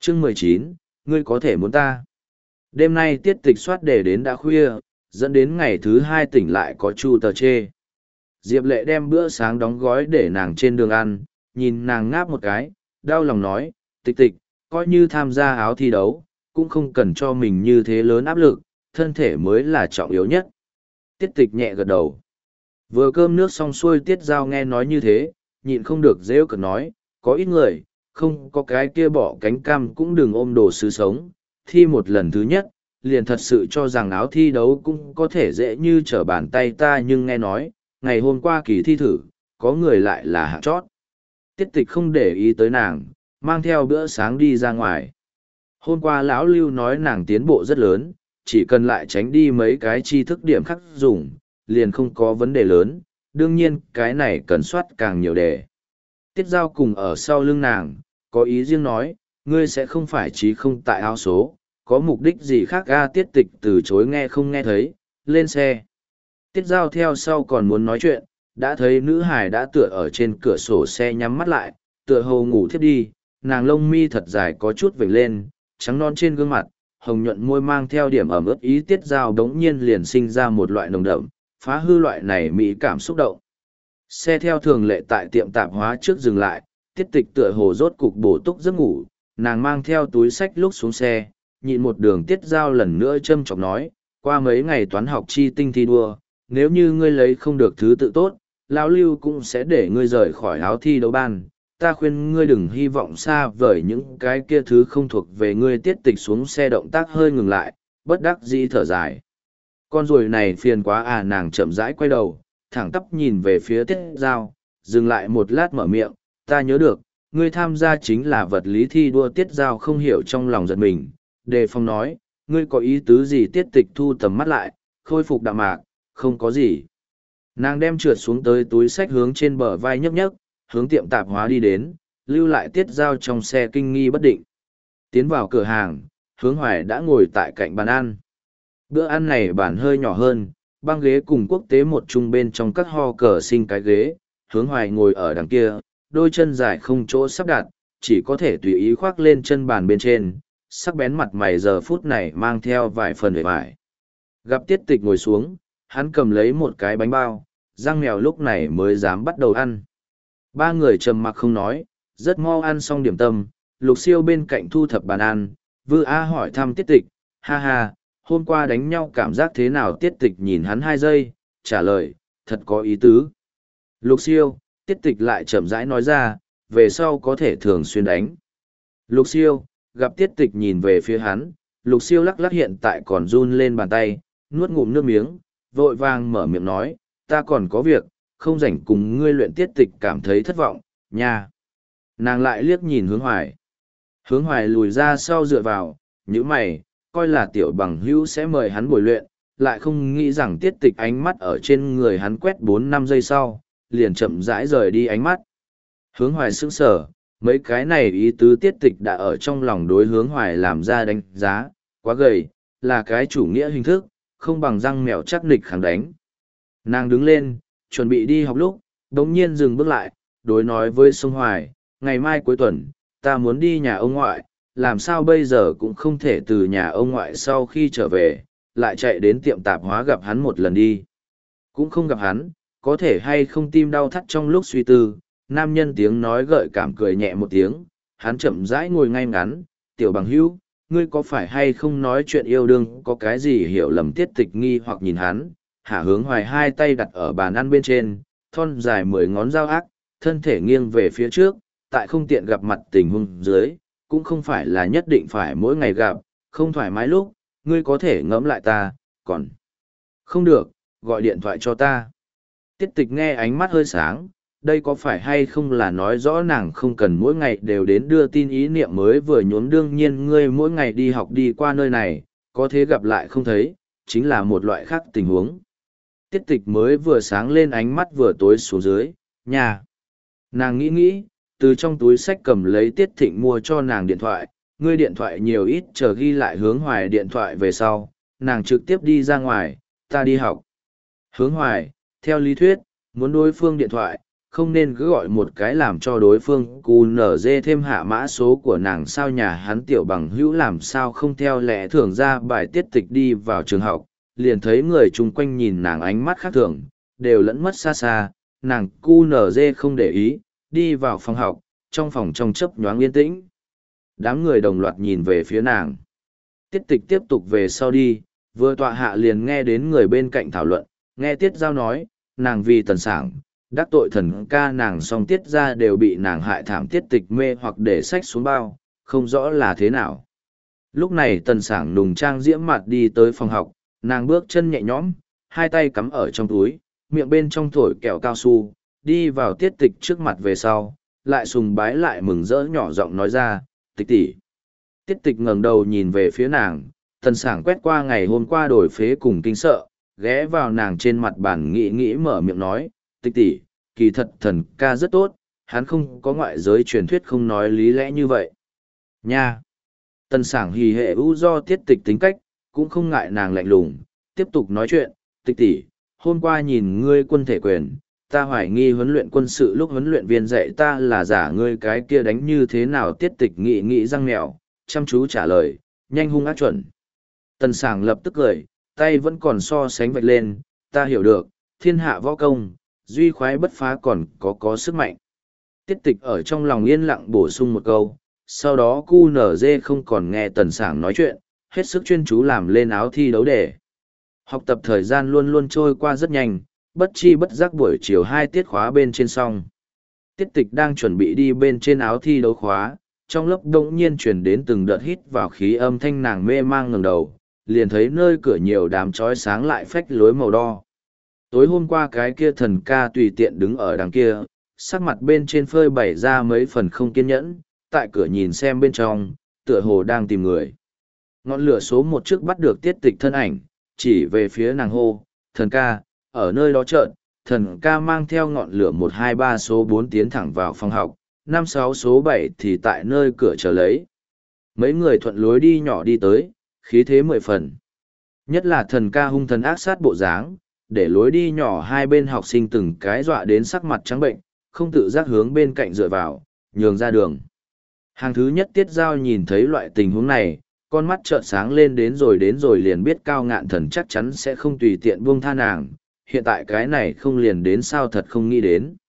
Chương 19, ngươi có thể muốn ta. Đêm nay tiết tịch soát đề đến đã khuya, dẫn đến ngày thứ 2 tỉnh lại có chu tờ chê. Diệp Lệ đem bữa sáng đóng gói để nàng trên đường ăn, nhìn nàng ngáp một cái, đau lòng nói, tịch tịch, coi như tham gia áo thi đấu, cũng không cần cho mình như thế lớn áp lực, thân thể mới là trọng yếu nhất. Tiết tịch nhẹ gật đầu. Vừa cơm nước xong xuôi Tiết Giao nghe nói như thế, nhịn không được rêu cực nói, có ít người, không có cái kia bỏ cánh cam cũng đừng ôm đồ sứ sống, thi một lần thứ nhất, liền thật sự cho rằng áo thi đấu cũng có thể dễ như trở bàn tay ta, nhưng nghe nói, ngày hôm qua kỳ thi thử, có người lại là hạng chót. Tiết tịch không để ý tới nàng, mang theo bữa sáng đi ra ngoài. Hôm qua lão Lưu nói nàng tiến bộ rất lớn, chỉ cần lại tránh đi mấy cái tri thức điểm khắc dùng, liền không có vấn đề lớn, đương nhiên cái này cần soát càng nhiều đề. Tiết Giao cùng ở sau lưng nàng, có ý riêng nói, ngươi sẽ không phải trí không tại áo số, có mục đích gì khác ga. Tiết tịch từ chối nghe không nghe thấy, lên xe. Tiết Giao theo sau còn muốn nói chuyện, đã thấy nữ hải đã tựa ở trên cửa sổ xe nhắm mắt lại, tựa hồ ngủ thiếp đi, nàng lông mi thật dài có chút vểnh lên, trắng non trên gương mặt, hồng nhuận môi mang theo điểm ẩm ướt ý. Tiết Giao đống nhiên liền sinh ra một loại nồng đậm, phá hư loại này mỹ cảm xúc động. Xe theo thường lệ tại tiệm tạp hóa trước dừng lại, Tiết tịch tựa hồ rốt cục bổ túc giấc ngủ, nàng mang theo túi sách lúc xuống xe, nhịn một đường. Tiết Giao lần nữa châm chọc nói, qua mấy ngày toán học chi tinh thi đua, nếu như ngươi lấy không được thứ tự tốt, lão Lưu cũng sẽ để ngươi rời khỏi áo thi đấu ban. Ta khuyên ngươi đừng hy vọng xa vời những cái kia thứ không thuộc về ngươi. Tiết tịch xuống xe động tác hơi ngừng lại, bất đắc dĩ thở dài. Con ruồi này phiền quá à. Nàng chậm rãi quay đầu, thẳng tắp nhìn về phía Tiết Giao, dừng lại một lát mở miệng, ta nhớ được, ngươi tham gia chính là vật lý thi đua. Tiết Giao không hiểu trong lòng giật mình, đề phòng nói, ngươi có ý tứ gì? Tiết tịch thu tầm mắt lại, khôi phục đạm mạc, không có gì. Nàng đem trượt xuống tới túi sách hướng trên bờ vai nhấc nhấc, hướng tiệm tạp hóa đi đến, lưu lại Tiết Giao trong xe kinh nghi bất định. Tiến vào cửa hàng, Hướng Hoài đã ngồi tại cạnh bàn ăn. Bữa ăn này bàn hơi nhỏ hơn, băng ghế cùng quốc tế một chung bên trong các ho cờ sinh cái ghế. Hướng Hoài ngồi ở đằng kia, đôi chân dài không chỗ sắp đặt, chỉ có thể tùy ý khoác lên chân bàn bên trên, sắc bén mặt mày giờ phút này mang theo vài phần vẻ vải. Gặp Tiết tịch ngồi xuống, hắn cầm lấy một cái bánh bao, răng mèo lúc này mới dám bắt đầu ăn. Ba người trầm mặc không nói, rất mau ăn xong điểm tâm. Lục Siêu bên cạnh thu thập bàn ăn, Vư A hỏi thăm Tiết tịch, ha ha, hôm qua đánh nhau cảm giác thế nào? Tiết tịch nhìn hắn 2 giây, trả lời, thật có ý tứ. Lục Siêu, Tiết tịch lại chậm rãi nói ra, về sau có thể thường xuyên đánh. Lục Siêu, gặp Tiết tịch nhìn về phía hắn, Lục Siêu lắc lắc hiện tại còn run lên bàn tay, nuốt ngụm nước miếng, vội vàng mở miệng nói, ta còn có việc, không rảnh cùng ngươi luyện. Tiết tịch cảm thấy thất vọng, nha. Nàng lại liếc nhìn Hướng Hoài. Hướng Hoài lùi ra sau dựa vào, nhíu mày, coi là tiểu bằng hữu sẽ mời hắn bồi luyện, lại không nghĩ rằng Tiết tịch ánh mắt ở trên người hắn quét 4-5 giây sau, liền chậm rãi rời đi ánh mắt. Hướng Hoài sững sờ, mấy cái này ý tứ Tiết tịch đã ở trong lòng đối Hướng Hoài làm ra đánh giá, quá gầy, là cái chủ nghĩa hình thức, không bằng răng mèo chắc nịch kháng đánh. Nàng đứng lên, chuẩn bị đi học lúc, đống nhiên dừng bước lại, đối nói với Sông Hoài, ngày mai cuối tuần, ta muốn đi nhà ông ngoại, làm sao bây giờ cũng không thể từ nhà ông ngoại sau khi trở về, lại chạy đến tiệm tạp hóa gặp hắn một lần đi. Cũng không gặp hắn, có thể hay không tim đau thắt. Trong lúc suy tư, nam nhân tiếng nói gợi cảm cười nhẹ một tiếng, hắn chậm rãi ngồi ngay ngắn, tiểu bằng hữu, ngươi có phải hay không nói chuyện yêu đương có cái gì hiểu lầm? Tiết tịch nghi hoặc nhìn hắn, Hạ Hướng Hoài 2 tay đặt ở bàn ăn bên trên, thon dài 10 ngón dao ác, thân thể nghiêng về phía trước, tại không tiện gặp mặt tình huống dưới, cũng không phải là nhất định phải mỗi ngày gặp, không thoải mái lúc, ngươi có thể ngẫm lại ta, còn không được, gọi điện thoại cho ta. Tiết tịch nghe ánh mắt hơi sáng, đây có phải hay không là nói rõ nàng không cần mỗi ngày đều đến đưa tin? Ý niệm mới vừa nhuốm, đương nhiên ngươi mỗi ngày đi học đi qua nơi này, có thế gặp lại không thấy, chính là một loại khác tình huống. Tiết tịch mới vừa sáng lên ánh mắt vừa tối xuống dưới, nhà. Nàng nghĩ, từ trong túi sách cầm lấy Tiết Thịnh mua cho nàng điện thoại, ngươi điện thoại nhiều ít, chờ ghi lại Hướng Hoài điện thoại về sau, nàng trực tiếp đi ra ngoài, ta đi học. Hướng Hoài, theo lý thuyết, muốn đối phương điện thoại, không nên cứ gọi một cái làm cho đối phương QNZ thêm hạ mã số của nàng sao nhà hắn tiểu bằng hữu làm sao không theo lẽ thường ra bài tiết tịch đi vào trường học, liền thấy người chung quanh nhìn nàng ánh mắt khác thường, đều lẫn mất xa xa, nàng QNZ không để ý, đi vào phòng học, trong phòng trong chớp nhoáng yên tĩnh. Đám người đồng loạt nhìn về phía nàng. Tiết tịch tiếp tục về sau đi, vừa tọa hạ liền nghe đến người bên cạnh thảo luận, nghe Tiết Giao nói, nàng vì Tần Sảng, đắc tội thần ca nàng song Tiết ra đều bị nàng hại thảm Tiết tịch mê hoặc để sách xuống bao, không rõ là thế nào. Lúc này Tần Sảng nùng trang diễm mặt đi tới phòng học, nàng bước chân nhẹ nhõm, hai tay cắm ở trong túi, miệng bên trong thổi kẹo cao su, đi vào Tiết tịch trước mặt về sau, lại sùng bái lại mừng rỡ nhỏ giọng nói ra, tịch tỷ. Tiết tịch ngẩng đầu nhìn về phía nàng, Tần Sảng quét qua ngày hôm qua đổi phế cùng kinh sợ, ghé vào nàng trên mặt bàn nghĩ nghĩ mở miệng nói, tịch tỷ, kỳ thật thần ca rất tốt, hắn không có ngoại giới truyền thuyết không nói lý lẽ như vậy. Nha! Tần Sảng hì hệ u do Tiết tịch tính cách, cũng không ngại nàng lạnh lùng, tiếp tục nói chuyện, tịch tỷ, hôm qua nhìn ngươi quân thể quyền, ta hoài nghi huấn luyện quân sự lúc huấn luyện viên dạy ta là giả ngươi cái kia đánh như thế nào Tiết tịch nghĩ răng mèo, chăm chú trả lời, nhanh hung ác chuẩn. Tần Sảng lập tức cười, tay vẫn còn so sánh vạch lên, ta hiểu được, thiên hạ võ công, duy khoái bất phá còn có sức mạnh. Tiết tịch ở trong lòng yên lặng bổ sung một câu, sau đó QNZ không còn nghe Tần Sảng nói chuyện, hết sức chuyên chú làm lên áo thi đấu đề. Học tập thời gian luôn luôn trôi qua rất nhanh, bất chi bất giác buổi chiều 2 tiết khóa bên trên xong. Tiết tịch đang chuẩn bị đi bên trên áo thi đấu khóa, trong lớp đột nhiên truyền đến từng đợt hít vào khí âm thanh nàng mê mang ngẩng đầu, liền thấy nơi cửa nhiều đám chói sáng lại phách lối màu đo. Tối hôm qua cái kia thần ca tùy tiện đứng ở đằng kia, sắc mặt bên trên phơi bày ra mấy phần không kiên nhẫn, tại cửa nhìn xem bên trong, tựa hồ đang tìm người. Ngọn lửa số 1 trước bắt được Tiết tịch thân ảnh, chỉ về phía nàng hô, thần ca, ở nơi đó chợt, thần ca mang theo ngọn lửa 123 số 4 tiến thẳng vào phòng học, 56 số 7 thì tại nơi cửa chờ lấy. Mấy người thuận lối đi nhỏ đi tới, khí thế 10 phần. Nhất là thần ca hung thần ác sát bộ dáng, để lối đi nhỏ hai bên học sinh từng cái dọa đến sắc mặt trắng bệnh, không tự giác hướng bên cạnh dựa vào, nhường ra đường. Hàng thứ nhất Tiết Giao nhìn thấy loại tình huống này, con mắt trợn sáng lên đến rồi liền biết Cao Ngạn Thần chắc chắn sẽ không tùy tiện buông tha nàng, hiện tại cái này không liền đến sao thật không nghĩ đến.